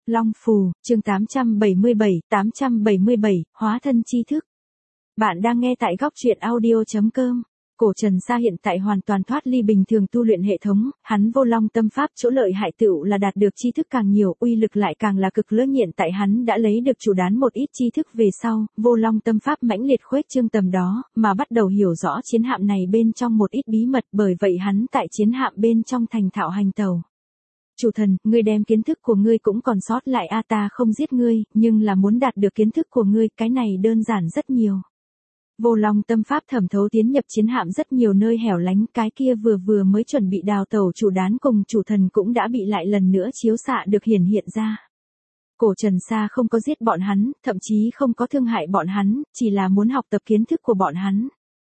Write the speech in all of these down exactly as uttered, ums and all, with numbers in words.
Long Phù, chương tám trăm bảy mươi bảy, tám trăm bảy mươi bảy, hóa thân tri thức. Bạn đang nghe tại góc truyện audio chấm com. Cổ Trần Sa hiện tại hoàn toàn thoát ly bình thường tu luyện hệ thống, hắn vô long tâm pháp chỗ lợi hại tựu là đạt được tri thức càng nhiều, uy lực lại càng là cực lớn. Hiện tại hắn đã lấy được chủ đán một ít tri thức về sau, vô long tâm pháp mãnh liệt khuếch trương tầm đó, mà bắt đầu hiểu rõ chiến hạm này bên trong một ít bí mật, bởi vậy hắn tại chiến hạm bên trong thành thạo hành tàu. Chủ thần, ngươi đem kiến thức của ngươi cũng còn sót lại a, ta không giết ngươi, nhưng là muốn đạt được kiến thức của ngươi, cái này đơn giản rất nhiều. Vô long tâm pháp thẩm thấu tiến nhập chiến hạm rất nhiều nơi hẻo lánh, cái kia vừa vừa mới chuẩn bị đào tẩu chủ đán cùng chủ thần cũng đã bị lại lần nữa chiếu xạ được hiển hiện ra. Cổ Trần Sa không có giết bọn hắn, thậm chí không có thương hại bọn hắn, chỉ là muốn học tập kiến thức của bọn hắn.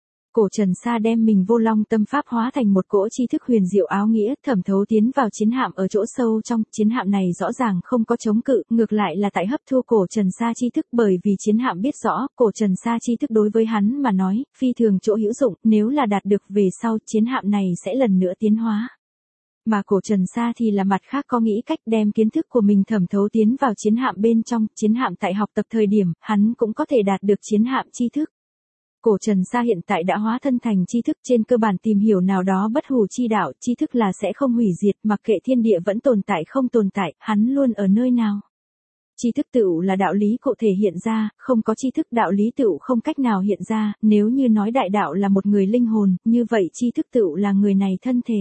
Cổ Trần Sa đem mình vô long tâm pháp hóa thành một cỗ tri thức huyền diệu áo nghĩa, thẩm thấu tiến vào chiến hạm ở chỗ sâu trong. Chiến hạm này rõ ràng không có chống cự, ngược lại là tại hấp thu Cổ Trần Sa tri thức, bởi vì chiến hạm biết rõ, Cổ Trần Sa tri thức đối với hắn mà nói, phi thường chỗ hữu dụng, nếu là đạt được về sau, chiến hạm này sẽ lần nữa tiến hóa. Mà Cổ Trần Sa thì là mặt khác có nghĩ cách đem kiến thức của mình thẩm thấu tiến vào chiến hạm bên trong, chiến hạm tại học tập thời điểm, hắn cũng có thể đạt được chiến hạm tri thức. Cổ Trần Sa hiện tại đã hóa thân thành tri thức, trên cơ bản tìm hiểu nào đó bất hủ chi đạo, tri thức là sẽ không hủy diệt, mặc kệ thiên địa vẫn tồn tại không tồn tại, hắn luôn ở nơi nào. Tri thức tựu là đạo lý cụ thể hiện ra, không có tri thức đạo lý tựu không cách nào hiện ra, nếu như nói đại đạo là một người linh hồn, như vậy tri thức tựu là người này thân thể.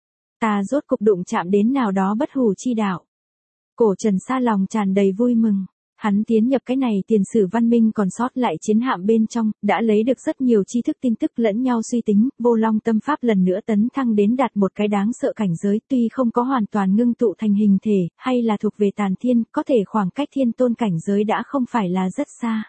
Ta rốt cục đụng chạm đến nào đó bất hủ chi đạo. Cổ Trần Sa lòng tràn đầy vui mừng. Hắn tiến nhập cái này tiền sử văn minh còn sót lại chiến hạm bên trong, đã lấy được rất nhiều tri thức tin tức lẫn nhau suy tính, vô long tâm pháp lần nữa tấn thăng đến đạt một cái đáng sợ cảnh giới, tuy không có hoàn toàn ngưng tụ thành hình thể, hay là thuộc về tàn thiên, có thể khoảng cách thiên tôn cảnh giới đã không phải là rất xa.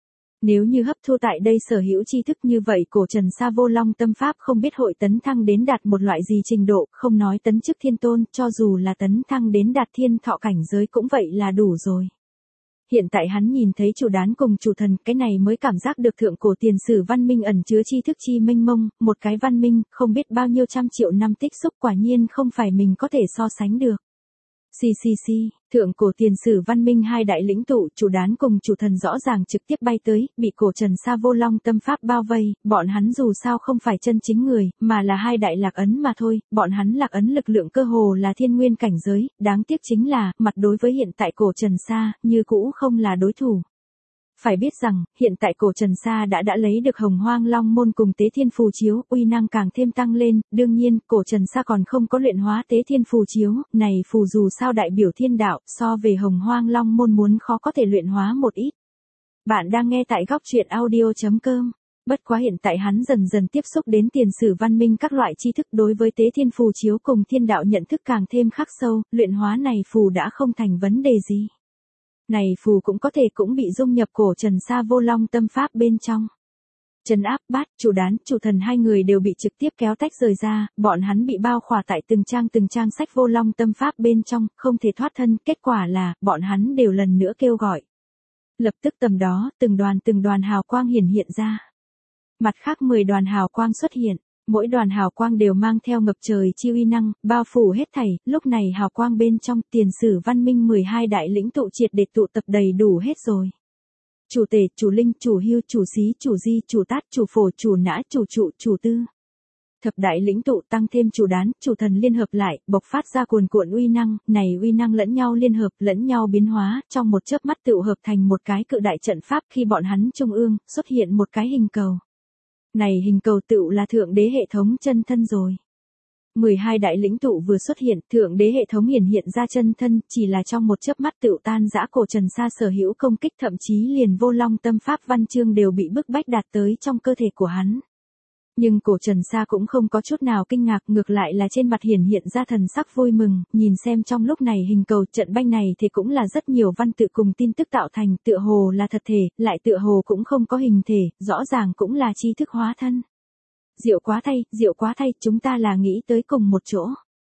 Nếu như hấp thu tại đây sở hữu tri thức như vậy, Cổ Trần Sa vô long tâm pháp không biết hội tấn thăng đến đạt một loại gì trình độ, không nói tấn chức thiên tôn, cho dù là tấn thăng đến đạt thiên thọ cảnh giới cũng vậy là đủ rồi. Hiện tại hắn nhìn thấy chủ đán cùng chủ thần, cái này mới cảm giác được thượng cổ tiền sử văn minh ẩn chứa tri thức chi mênh mông, một cái văn minh, không biết bao nhiêu trăm triệu năm tích xúc, quả nhiên không phải mình có thể so sánh được. Xì xì xì, thượng cổ tiền sử văn minh hai đại lĩnh tụ, chủ đán cùng chủ thần rõ ràng trực tiếp bay tới, bị Cổ Trần Sa vô long tâm pháp bao vây, bọn hắn dù sao không phải chân chính người, mà là hai đại lạc ấn mà thôi, bọn hắn lạc ấn lực lượng cơ hồ là thiên nguyên cảnh giới, đáng tiếc chính là, mặt đối với hiện tại Cổ Trần Sa, như cũ không là đối thủ. Phải biết rằng, hiện tại Cổ Trần Sa đã đã lấy được Hồng Hoang Long Môn cùng Tế Thiên Phù Chiếu, uy năng càng thêm tăng lên, đương nhiên, Cổ Trần Sa còn không có luyện hóa Tế Thiên Phù Chiếu, này phù dù sao đại biểu thiên đạo, so về Hồng Hoang Long Môn muốn khó có thể luyện hóa một ít. Bạn đang nghe tại góc truyện audio chấm com. Bất quá hiện tại hắn dần dần tiếp xúc đến tiền sử văn minh các loại tri thức, đối với Tế Thiên Phù Chiếu cùng thiên đạo nhận thức càng thêm khắc sâu, luyện hóa này phù đã không thành vấn đề gì. Này phù cũng có thể cũng bị dung nhập Cổ Trần Sa vô long tâm pháp bên trong. Trấn áp bát, chủ đán, chủ thần hai người đều bị trực tiếp kéo tách rời ra, bọn hắn bị bao khỏa tại từng trang từng trang sách vô long tâm pháp bên trong, không thể thoát thân, kết quả là, bọn hắn đều lần nữa kêu gọi. Lập tức tầm đó, từng đoàn từng đoàn hào quang hiển hiện ra. Mặt khác mười đoàn hào quang xuất hiện. Mỗi đoàn hào quang đều mang theo ngập trời chi uy năng, bao phủ hết thảy, lúc này hào quang bên trong tiền sử văn minh mười hai đại lĩnh tụ triệt để tụ tập đầy đủ hết rồi. Chủ tể, chủ linh, chủ hưu, chủ xí, chủ di, chủ tát, chủ phổ, chủ nã, chủ trụ, chủ tư. Thập đại lĩnh tụ tăng thêm chủ đán, chủ thần liên hợp lại, bộc phát ra cuồn cuộn uy năng, này uy năng lẫn nhau liên hợp, lẫn nhau biến hóa, trong một chớp mắt tụ hợp thành một cái cự đại trận pháp, khi bọn hắn trung ương, xuất hiện một cái hình cầu. Này hình cầu tựu là thượng đế hệ thống chân thân rồi. mười hai đại lĩnh tụ vừa xuất hiện, thượng đế hệ thống hiển hiện ra chân thân, chỉ là trong một chớp mắt tựu tan rã Cổ Trần Sa sở hữu công kích, thậm chí liền vô long tâm pháp văn chương đều bị bức bách đạt tới trong cơ thể của hắn. Nhưng Cổ Trần Sa cũng không có chút nào kinh ngạc, ngược lại là trên mặt hiển hiện ra thần sắc vui mừng, nhìn xem trong lúc này hình cầu trận banh này thì cũng là rất nhiều văn tự cùng tin tức tạo thành, tựa hồ là thật thể, lại tựa hồ cũng không có hình thể, rõ ràng cũng là tri thức hóa thân. Diệu quá thay, diệu quá thay, chúng ta là nghĩ tới cùng một chỗ.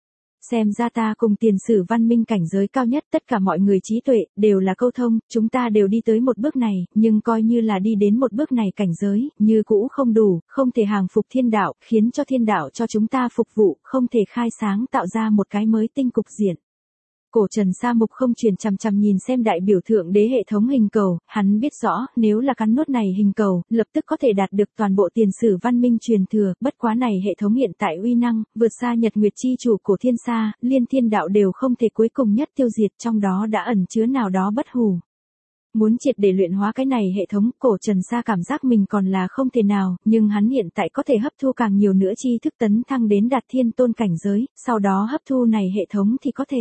Xem ra ta cùng tiền sử văn minh cảnh giới cao nhất, tất cả mọi người trí tuệ, đều là câu thông, chúng ta đều đi tới một bước này, nhưng coi như là đi đến một bước này cảnh giới, như cũ không đủ, không thể hàng phục thiên đạo, khiến cho thiên đạo cho chúng ta phục vụ, không thể khai sáng tạo ra một cái mới tinh cục diện. Cổ Trần Sa mục không chuyển chằm chằm nhìn xem đại biểu thượng đế hệ thống hình cầu, hắn biết rõ, nếu là cắn nuốt này hình cầu, lập tức có thể đạt được toàn bộ tiền sử văn minh truyền thừa, bất quá này hệ thống hiện tại uy năng, vượt xa Nhật Nguyệt chi chủ của thiên sa, liên thiên đạo đều không thể cuối cùng nhất tiêu diệt, trong đó đã ẩn chứa nào đó bất hủ. Muốn triệt để luyện hóa cái này hệ thống, Cổ Trần Sa cảm giác mình còn là không thể nào, nhưng hắn hiện tại có thể hấp thu càng nhiều nữa tri thức tấn thăng đến đạt thiên tôn cảnh giới, sau đó hấp thu này hệ thống thì có thể.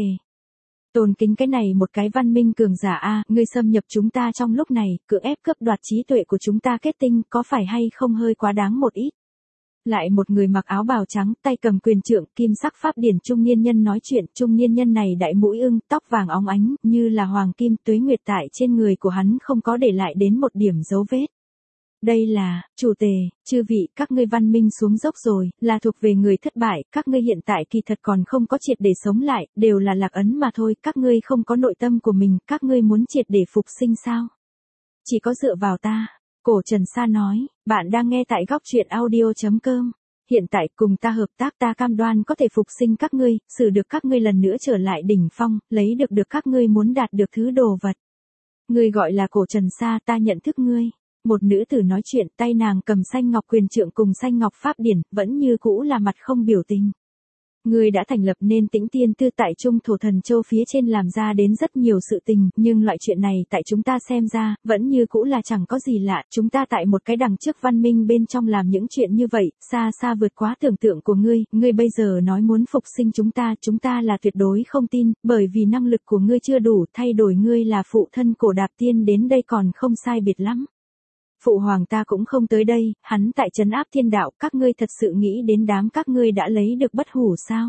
Tôn kính cái này một cái văn minh cường giả a, ngươi xâm nhập chúng ta trong lúc này, cưỡng ép cướp đoạt trí tuệ của chúng ta kết tinh, có phải hay không hơi quá đáng một ít. Lại một người mặc áo bào trắng, tay cầm quyền trượng, kim sắc pháp điển trung niên nhân nói chuyện, trung niên nhân này đại mũi ưng, tóc vàng óng ánh, như là hoàng kim, tuế nguyệt tại trên người của hắn không có để lại đến một điểm dấu vết. Đây là, chủ tề, chư vị, các ngươi văn minh xuống dốc rồi, là thuộc về người thất bại, các ngươi hiện tại kỳ thật còn không có triệt để sống lại, đều là lạc ấn mà thôi, các ngươi không có nội tâm của mình, các ngươi muốn triệt để phục sinh sao? Chỉ có dựa vào ta. Cổ Trần Sa nói, bạn đang nghe tại góc truyện audio chấm com. Hiện tại cùng ta hợp tác, ta cam đoan có thể phục sinh các ngươi, xử được các ngươi lần nữa trở lại đỉnh phong, lấy được được các ngươi muốn đạt được thứ đồ vật. Ngươi gọi là Cổ Trần Sa, ta nhận thức ngươi. Một nữ tử nói chuyện, tay nàng cầm xanh ngọc quyền trượng cùng xanh ngọc pháp điển, vẫn như cũ là mặt không biểu tình. Ngươi đã thành lập nên Tĩnh Tiên Tư tại Trung Thổ Thần Châu phía trên làm ra đến rất nhiều sự tình, nhưng loại chuyện này tại chúng ta xem ra, vẫn như cũ là chẳng có gì lạ, chúng ta tại một cái đằng trước văn minh bên trong làm những chuyện như vậy, xa xa vượt quá tưởng tượng của ngươi, ngươi bây giờ nói muốn phục sinh chúng ta, chúng ta là tuyệt đối không tin, bởi vì năng lực của ngươi chưa đủ, thay đổi ngươi là phụ thân Cổ Đạp Tiên đến đây còn không sai biệt lắm. Phụ hoàng ta cũng không tới đây, hắn tại trấn áp thiên đạo, các ngươi thật sự nghĩ đến đám các ngươi đã lấy được bất hủ sao?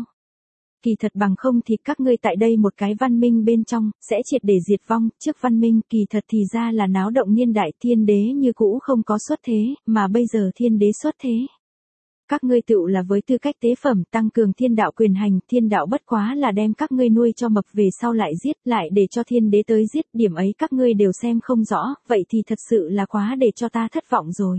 Kỳ thật bằng không thì các ngươi tại đây một cái văn minh bên trong, sẽ triệt để diệt vong, trước văn minh kỳ thật thì ra là náo động niên đại thiên đế như cũ không có xuất thế, mà bây giờ thiên đế xuất thế. Các ngươi tựu là với tư cách tế phẩm tăng cường thiên đạo quyền hành, thiên đạo bất quá là đem các ngươi nuôi cho mập về sau lại giết, lại để cho thiên đế tới giết, điểm ấy các ngươi đều xem không rõ, vậy thì thật sự là quá để cho ta thất vọng rồi.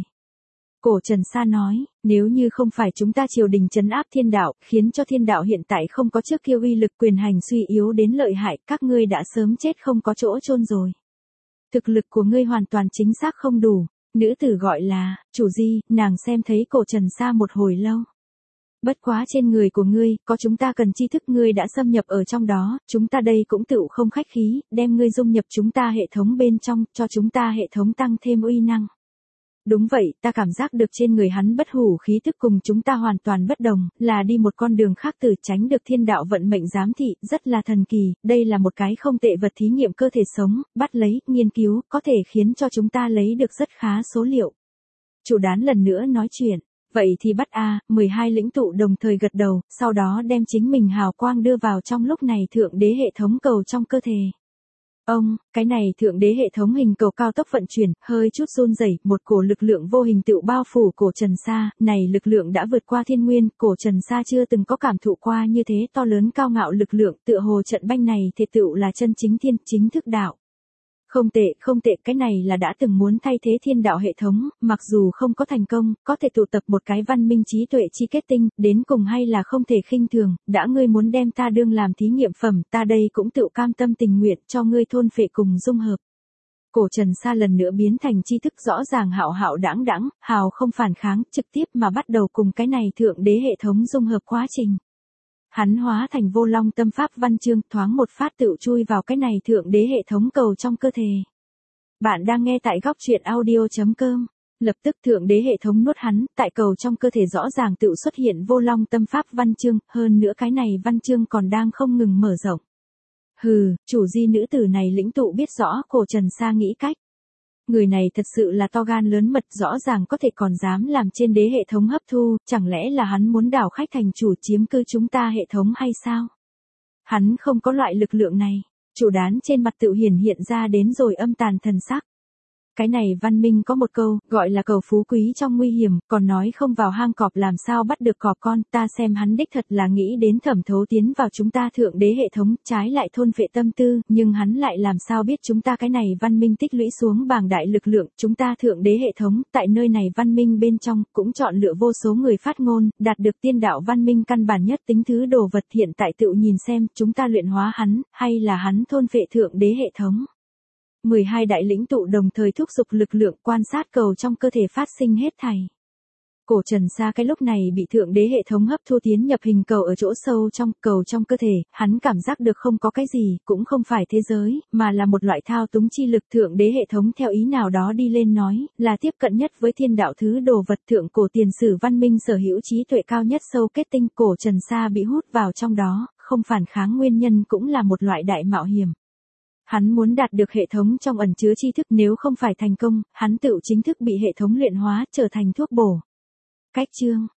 Cổ Trần Sa nói, nếu như không phải chúng ta triều đình trấn áp thiên đạo, khiến cho thiên đạo hiện tại không có trước kia uy lực quyền hành suy yếu đến lợi hại, các ngươi đã sớm chết không có chỗ chôn rồi. Thực lực của ngươi hoàn toàn chính xác không đủ. Nữ tử gọi là, chủ di, nàng xem thấy Cổ Trần Sa một hồi lâu. Bất quá trên người của ngươi, có chúng ta cần tri thức ngươi đã xâm nhập ở trong đó, chúng ta đây cũng tựu không khách khí, đem ngươi dung nhập chúng ta hệ thống bên trong, cho chúng ta hệ thống tăng thêm uy năng. Đúng vậy, ta cảm giác được trên người hắn bất hủ khí thức cùng chúng ta hoàn toàn bất đồng, là đi một con đường khác từ tránh được thiên đạo vận mệnh giám thị, rất là thần kỳ, đây là một cái không tệ vật thí nghiệm cơ thể sống, bắt lấy, nghiên cứu, có thể khiến cho chúng ta lấy được rất khá số liệu. Chủ đán lần nữa nói chuyện, vậy thì bắt a, mười hai lĩnh tụ đồng thời gật đầu, sau đó đem chính mình hào quang đưa vào trong lúc này thượng đế hệ thống cầu trong cơ thể. Ông, cái này thượng đế hệ thống hình cầu cao tốc vận chuyển, hơi chút run rẩy, một cổ lực lượng vô hình tựu bao phủ Cổ Trần Sa, này lực lượng đã vượt qua thiên nguyên, Cổ Trần Sa chưa từng có cảm thụ qua như thế to lớn cao ngạo lực lượng, tựa hồ trận banh này thì tựu là chân chính thiên, chính thức đạo. Không tệ, không tệ, cái này là đã từng muốn thay thế thiên đạo hệ thống, mặc dù không có thành công, có thể tụ tập một cái văn minh trí tuệ chi kết tinh, đến cùng hay là không thể khinh thường, đã ngươi muốn đem ta đương làm thí nghiệm phẩm, ta đây cũng tự cam tâm tình nguyện cho ngươi thôn phệ cùng dung hợp. Cổ Trần Sa lần nữa biến thành tri thức rõ ràng hạo hạo đãng đãng, hào không phản kháng, trực tiếp mà bắt đầu cùng cái này thượng đế hệ thống dung hợp quá trình. Hắn hóa thành vô long tâm pháp văn chương, thoáng một phát tựu chui vào cái này thượng đế hệ thống cầu trong cơ thể. Bạn đang nghe tại góc truyện audio chấm com. Lập tức thượng đế hệ thống nuốt hắn, tại cầu trong cơ thể rõ ràng tựu xuất hiện vô long tâm pháp văn chương, hơn nữa cái này văn chương còn đang không ngừng mở rộng. Hừ, chủ di nữ tử này lĩnh tụ biết rõ Cổ Trần Sa nghĩ cách. Người này thật sự là to gan lớn mật, rõ ràng có thể còn dám làm trên đế hệ thống hấp thu, chẳng lẽ là hắn muốn đảo khách thành chủ chiếm cư chúng ta hệ thống hay sao? Hắn không có loại lực lượng này, chủ đán trên mặt tự hiển hiện ra đến rồi âm tàn thần sắc. Cái này văn minh có một câu, gọi là cầu phú quý trong nguy hiểm, còn nói không vào hang cọp làm sao bắt được cọp con, ta xem hắn đích thật là nghĩ đến thẩm thấu tiến vào chúng ta thượng đế hệ thống, trái lại thôn phệ tâm tư, nhưng hắn lại làm sao biết chúng ta cái này văn minh tích lũy xuống bảng đại lực lượng, chúng ta thượng đế hệ thống, tại nơi này văn minh bên trong, cũng chọn lựa vô số người phát ngôn, đạt được tiên đạo văn minh căn bản nhất tính thứ đồ vật hiện tại tự nhìn xem, chúng ta luyện hóa hắn, hay là hắn thôn phệ thượng đế hệ thống. mười hai đại lĩnh tụ đồng thời thúc giục lực lượng quan sát cầu trong cơ thể phát sinh hết thảy. Cổ Trần Sa cái lúc này bị thượng đế hệ thống hấp thu tiến nhập hình cầu ở chỗ sâu trong cầu trong cơ thể, hắn cảm giác được không có cái gì, cũng không phải thế giới, mà là một loại thao túng chi lực thượng đế hệ thống theo ý nào đó đi lên nói, là tiếp cận nhất với thiên đạo thứ đồ vật thượng cổ tiền sử văn minh sở hữu trí tuệ cao nhất sâu kết tinh. Cổ Trần Sa bị hút vào trong đó, không phản kháng nguyên nhân cũng là một loại đại mạo hiểm. Hắn muốn đạt được hệ thống trong ẩn chứa tri thức, nếu không phải thành công, hắn tự chính thức bị hệ thống luyện hóa trở thành thuốc bổ. Cách chương